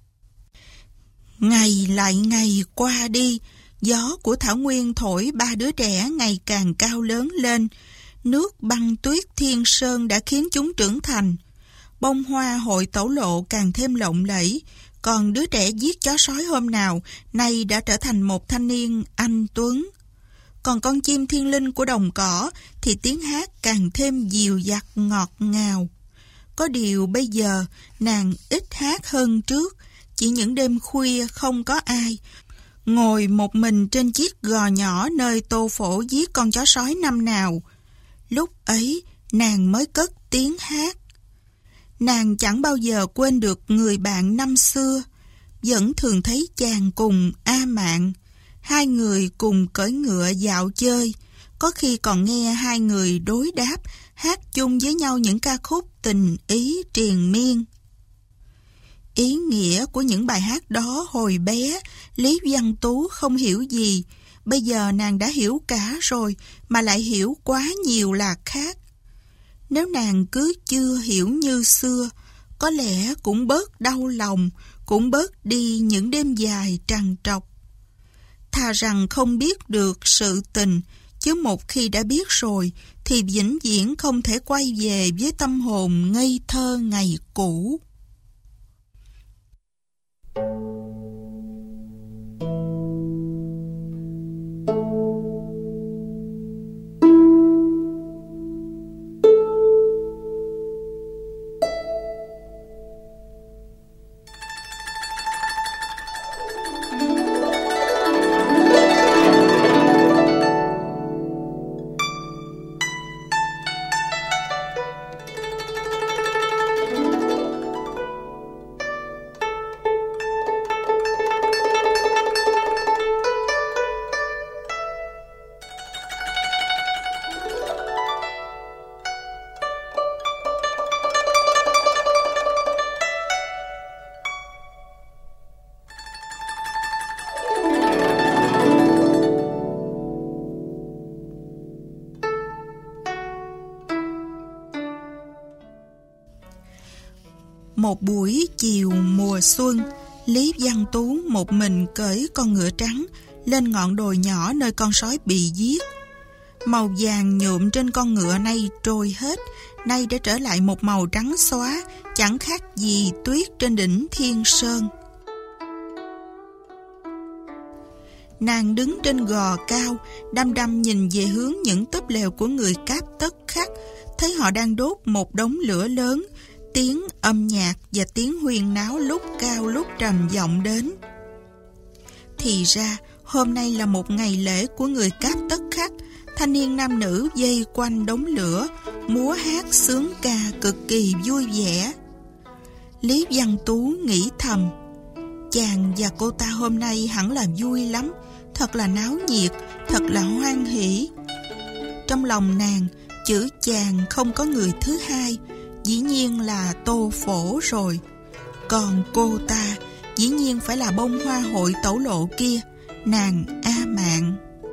Ngày lại ngày qua đi, gió của thảo nguyên thổi 3 đứa trẻ ngày càng cao lớn lên. Nước băng tuyết Thiên Sơn đã khiến chúng trưởng thành. Bông hoa hội tẩu lộ càng thêm lộng lẫy. Còn đứa trẻ giết chó sói hôm nào, nay đã trở thành một thanh niên anh tuấn. Còn con chim thiên linh của đồng cỏ thì tiếng hát càng thêm dịu dặt ngọt ngào. Có điều bây giờ nàng ít hát hơn trước, chỉ những đêm khuya không có ai, ngồi một mình trên chiếc gò nhỏ nơi Tô Phổ giết con chó sói năm nào. Lúc ấy nàng mới cất tiếng hát. Nàng chẳng bao giờ quên được người bạn năm xưa, vẫn thường thấy chàng cùng A Mạn. Hai người cùng cưỡi ngựa dạo chơi, có khi còn nghe hai người đối đáp, hát chung với nhau những ca khúc tình ý triền miên. Ý nghĩa của những bài hát đó hồi bé, Lý Văn Tú không hiểu gì. Bây giờ nàng đã hiểu cả rồi, mà lại hiểu quá nhiều là khác. Nếu nàng cứ chưa hiểu như xưa, có lẽ cũng bớt đau lòng, cũng bớt đi những đêm dài trằn trọc. Thà rằng không biết được sự tình, chứ một khi đã biết rồi, thì vĩnh viễn không thể quay về với tâm hồn ngây thơ ngày cũ. Một buổi chiều mùa xuân, Lý Văn Tú một mình cởi con ngựa trắng lên ngọn đồi nhỏ nơi con sói bị giết. Màu vàng nhuộm trên con ngựa nay trôi hết, nay đã trở lại một màu trắng xóa, chẳng khác gì tuyết trên đỉnh Thiên Sơn. Nàng đứng trên gò cao, đăm đăm nhìn về hướng những túp lều của người Cáp Tất Khắc, thấy họ đang đốt một đống lửa lớn. Tiếng âm nhạc và tiếng huyên náo lúc cao lúc trầm vọng đến. Thì ra, Hôm nay là một ngày lễ của người Cáp Tất Khắc. Thanh niên nam nữ vây quanh đống lửa, múa hát sướng ca cực kỳ vui vẻ. Lý Văn Tú nghĩ thầm, chàng và cô ta hôm nay hẳn là vui lắm, thật là náo nhiệt, thật là hoan hỉ. Trong lòng nàng, chữ chàng không có người thứ hai, dĩ nhiên là Tô Phổ rồi. Còn cô ta, dĩ nhiên phải là bông hoa hội tẩu lộ kia, nàng A Mạn.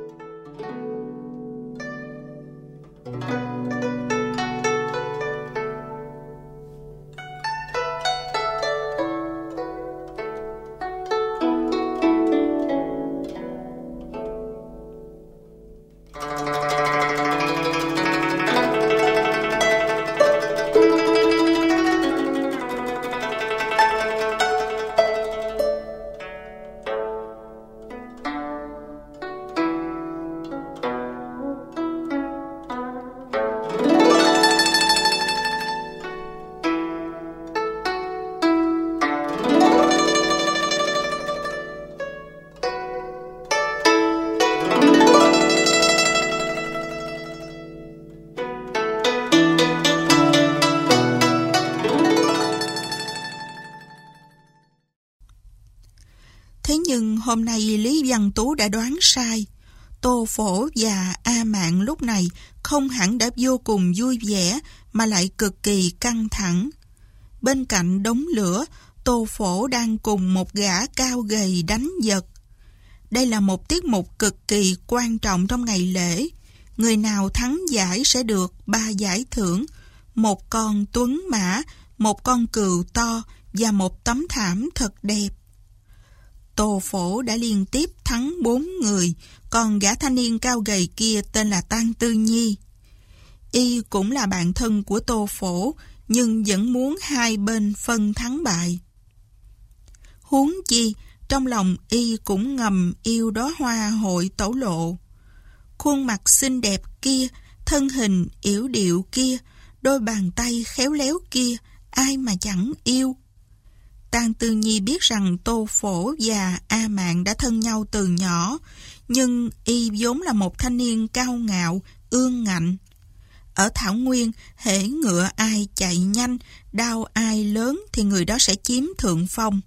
Thế nhưng hôm nay Lý Văn Tú đã đoán sai. Tô Phổ và A Mạn lúc này không hẳn đã vô cùng vui vẻ mà lại cực kỳ căng thẳng. Bên cạnh đống lửa, Tô Phổ đang cùng một gã cao gầy đánh giật. Đây là một tiết mục cực kỳ quan trọng trong ngày lễ. Người nào thắng giải sẽ được 3 giải thưởng: một con tuấn mã, một con cừu to và một tấm thảm thật đẹp. Tô Phổ đã liên tiếp thắng 4 người, còn gã thanh niên cao gầy kia tên là Tang Tư Nhi. Y cũng là bạn thân của Tô Phổ, nhưng vẫn muốn hai bên phân thắng bại. Huống chi, trong lòng Y cũng ngầm yêu đóa hoa hội tẩu lộ. Khuôn mặt xinh đẹp kia, thân hình yểu điệu kia, đôi bàn tay khéo léo kia, ai mà chẳng yêu. Tang Tư Nhi biết rằng Tô Phổ và A Mạn đã thân nhau từ nhỏ, nhưng Y vốn là một thanh niên cao ngạo, ương ngạnh. Ở Thảo Nguyên, hễ ngựa ai chạy nhanh, đao ai lớn thì người đó sẽ chiếm thượng phong.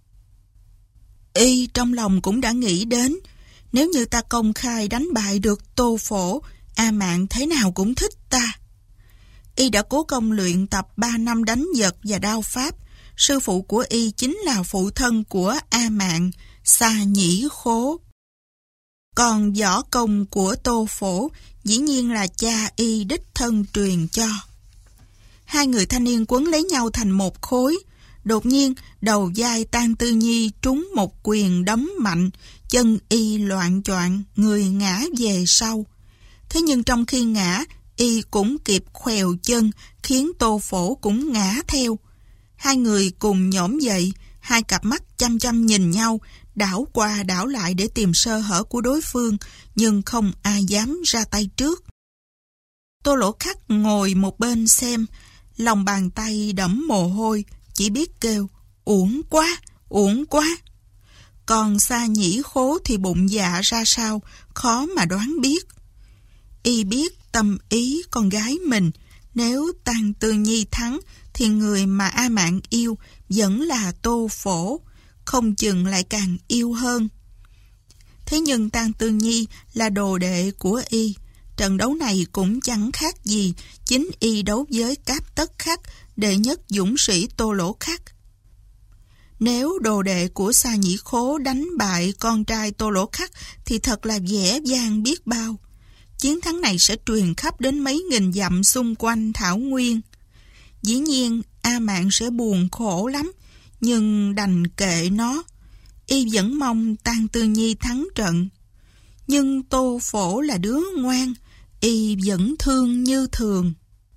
Y trong lòng cũng đã nghĩ đến, nếu như ta công khai đánh bại được Tô Phổ, A Mạn thế nào cũng thích ta. Y đã cố công luyện tập 3 năm đánh giật và đao pháp. Sư phụ của Y chính là phụ thân của A Mạn, Sa Nhĩ Khố. Còn võ công của Tô Phổ dĩ nhiên là cha Y đích thân truyền cho. Hai người thanh niên quấn lấy nhau thành một khối. Đột nhiên, đầu vai Tang Tư Nhi trúng một quyền đấm mạnh, chân Y loạng choạng, người ngã về sau. Thế nhưng trong khi ngã, Y cũng kịp khuèo chân, khiến Tô Phổ cũng ngã theo. Hai người cùng nhổm dậy, hai cặp mắt chăm chăm nhìn nhau, đảo qua đảo lại để tìm sơ hở của đối phương, nhưng không ai dám ra tay trước. Tô Lỗ Khắc ngồi một bên xem, lòng bàn tay đẫm mồ hôi, chỉ biết kêu, uổng quá, uổng quá. Còn Sa Nhĩ Khố thì bụng dạ ra sao, khó mà đoán biết. Y biết tâm ý con gái mình, nếu Tang Tư Nhi thắng, thì người mà A Mạn yêu vẫn là Tô Phổ, không chừng lại càng yêu hơn. Thế nhưng Tang Tư Nhi là đồ đệ của Y, trận đấu này cũng chẳng khác gì chính Y đấu với Cáp Tất Khắc, đệ nhất dũng sĩ Tô Lỗ Khắc. Nếu đồ đệ của Sa Nhĩ Khố đánh bại con trai Tô Lỗ Khắc thì thật là vẻ vang biết bao. Chiến thắng này sẽ truyền khắp đến mấy nghìn dặm xung quanh Thảo Nguyên. Dĩ nhiên A Mạn sẽ buồn khổ lắm, nhưng đành kệ nó. Y vẫn mong Tang Tư Nhi thắng trận. Nhưng Tô Phổ là đứa ngoan, Y vẫn thương như thường.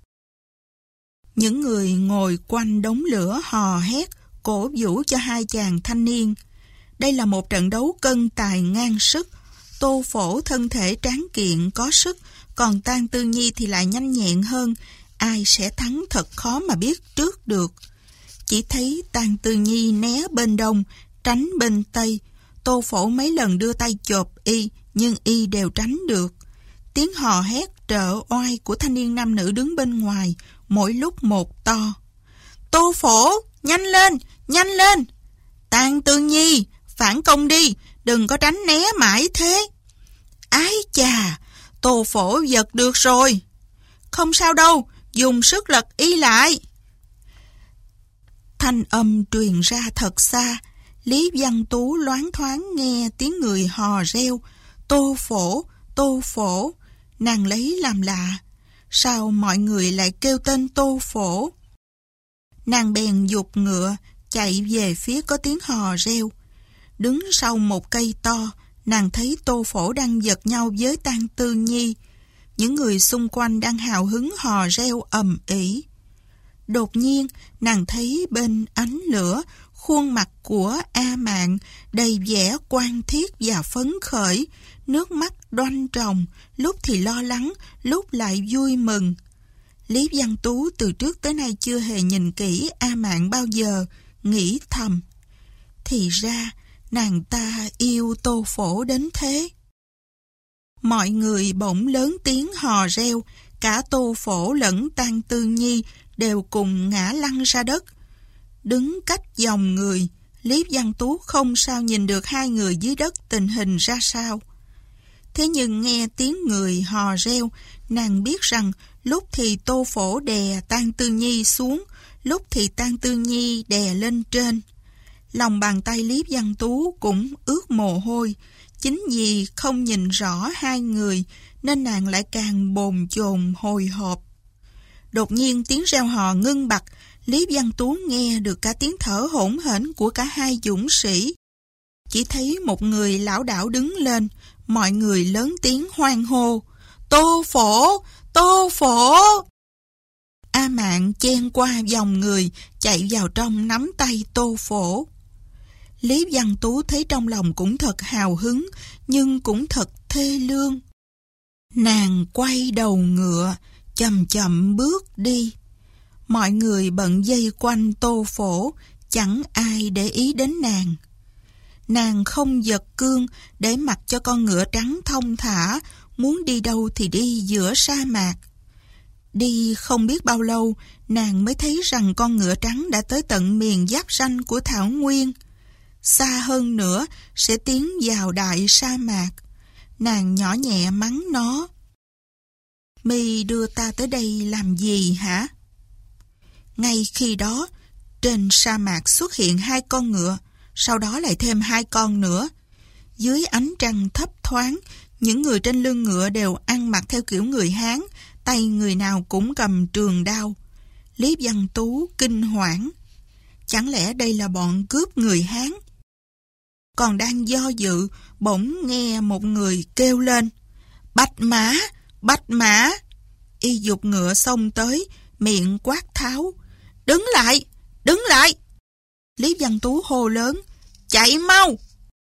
Những người ngồi quanh đống lửa hò hét, cổ vũ cho hai chàng thanh niên. Đây là một trận đấu cân tài ngang sức. Tô Phổ thân thể tráng kiện có sức, còn Tang Tư Nhi thì lại nhanh nhẹn hơn. Ai sẽ thắng thật khó mà biết trước được. Chỉ thấy Tang Tư Nhi né bên đông, tránh bên tây. Tô Phổ mấy lần đưa tay chộp y, nhưng y đều tránh được. Tiếng hò hét trợ oai của thanh niên nam nữ đứng bên ngoài, mỗi lúc một to. Tô Phổ, nhanh lên, nhanh lên! Tang Tương Nhi, phản công đi, đừng có tránh né mãi thế. Ái chà, Tô Phổ giật được rồi. Không sao đâu, dùng sức lật y lại. Thanh âm truyền ra thật xa. Lý Văn Tú loáng thoáng nghe tiếng người hò reo. Tô Phổ, Tô Phổ. Nàng lấy làm lạ. Sao mọi người lại kêu tên Tô Phổ? Nàng bèn giục ngựa, chạy về phía có tiếng hò reo. Đứng sau một cây to, nàng thấy Tô Phổ đang giật nhau với Tang Tương Nhi. Những người xung quanh đang hào hứng hò reo ầm ĩ. Đột nhiên, nàng thấy bên ánh lửa, khuôn mặt của A Mạn đầy vẻ quan thiết và phấn khởi, nước mắt đoanh tròng, lúc thì lo lắng, lúc lại vui mừng. Lý Văn Tú từ trước tới nay chưa hề nhìn kỹ A Mạn bao giờ, nghĩ thầm. Thì ra, nàng ta yêu Tô Phổ đến thế. Mọi người bỗng lớn tiếng hò reo, cả Tô Phổ lẫn Tang Tương Nhi đều cùng ngã lăn ra đất. Đứng cách dòng người, Lý Văn Tú không sao nhìn được hai người dưới đất tình hình ra sao. Thế nhưng nghe tiếng người hò reo, nàng biết rằng lúc thì Tô Phổ đè Tang Tương Nhi xuống, lúc thì Tang Tương Nhi đè lên trên. Lòng bàn tay Lý Văn Tú cũng ướt mồ hôi. Chính vì không nhìn rõ hai người nên nàng lại càng bồn chồn hồi hộp. Đột nhiên tiếng reo hò ngưng bặt. Lý Văn Tú nghe được cả tiếng thở hổn hển của cả hai dũng sĩ. Chỉ thấy một người lảo đảo đứng lên. Mọi người lớn tiếng hoan hô. Tô Phổ! Tô Phổ! A Mạn chen qua dòng người, chạy vào trong nắm tay Tô Phổ. Lý Văn Tú thấy trong lòng cũng thật hào hứng, nhưng cũng thật thê lương. Nàng quay đầu ngựa, chậm chậm bước đi. Mọi người bận dây quanh Tô Phổ, chẳng ai để ý đến nàng. Nàng không giật cương để mặc cho con ngựa trắng thông thả, muốn đi đâu thì đi giữa sa mạc. Đi không biết bao lâu, nàng mới thấy rằng con ngựa trắng đã tới tận miền giáp ranh của thảo nguyên. Xa hơn nữa sẽ tiến vào đại sa mạc. Nàng nhỏ nhẹ mắng nó. Mi đưa ta tới đây làm gì hả? Ngay khi đó, trên sa mạc xuất hiện hai con ngựa, sau đó lại thêm hai con nữa. Dưới ánh trăng thấp thoáng, những người trên lưng ngựa đều ăn mặc theo kiểu người Hán, tay người nào cũng cầm trường đao. Lý Văn Tú kinh hoảng. Chẳng lẽ đây là bọn cướp người Hán? Còn đang do dự, bỗng nghe một người kêu lên. Bạch Mã! Bạch Mã! Y giục ngựa xông tới, miệng quát tháo. Đứng lại! Đứng lại! Lý Văn Tú hô lớn. Chạy mau!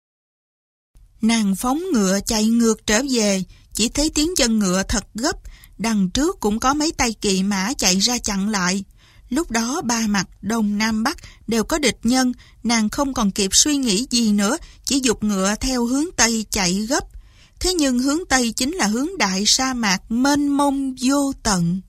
Nàng phóng ngựa chạy ngược trở về, chỉ thấy tiếng chân ngựa thật gấp, đằng trước cũng có mấy tay kỵ mã chạy ra chặn lại. Lúc đó ba mặt Đông Nam Bắc đều có địch nhân, nàng không còn kịp suy nghĩ gì nữa, chỉ giục ngựa theo hướng Tây chạy gấp. Thế nhưng hướng Tây chính là hướng đại sa mạc mênh mông vô tận.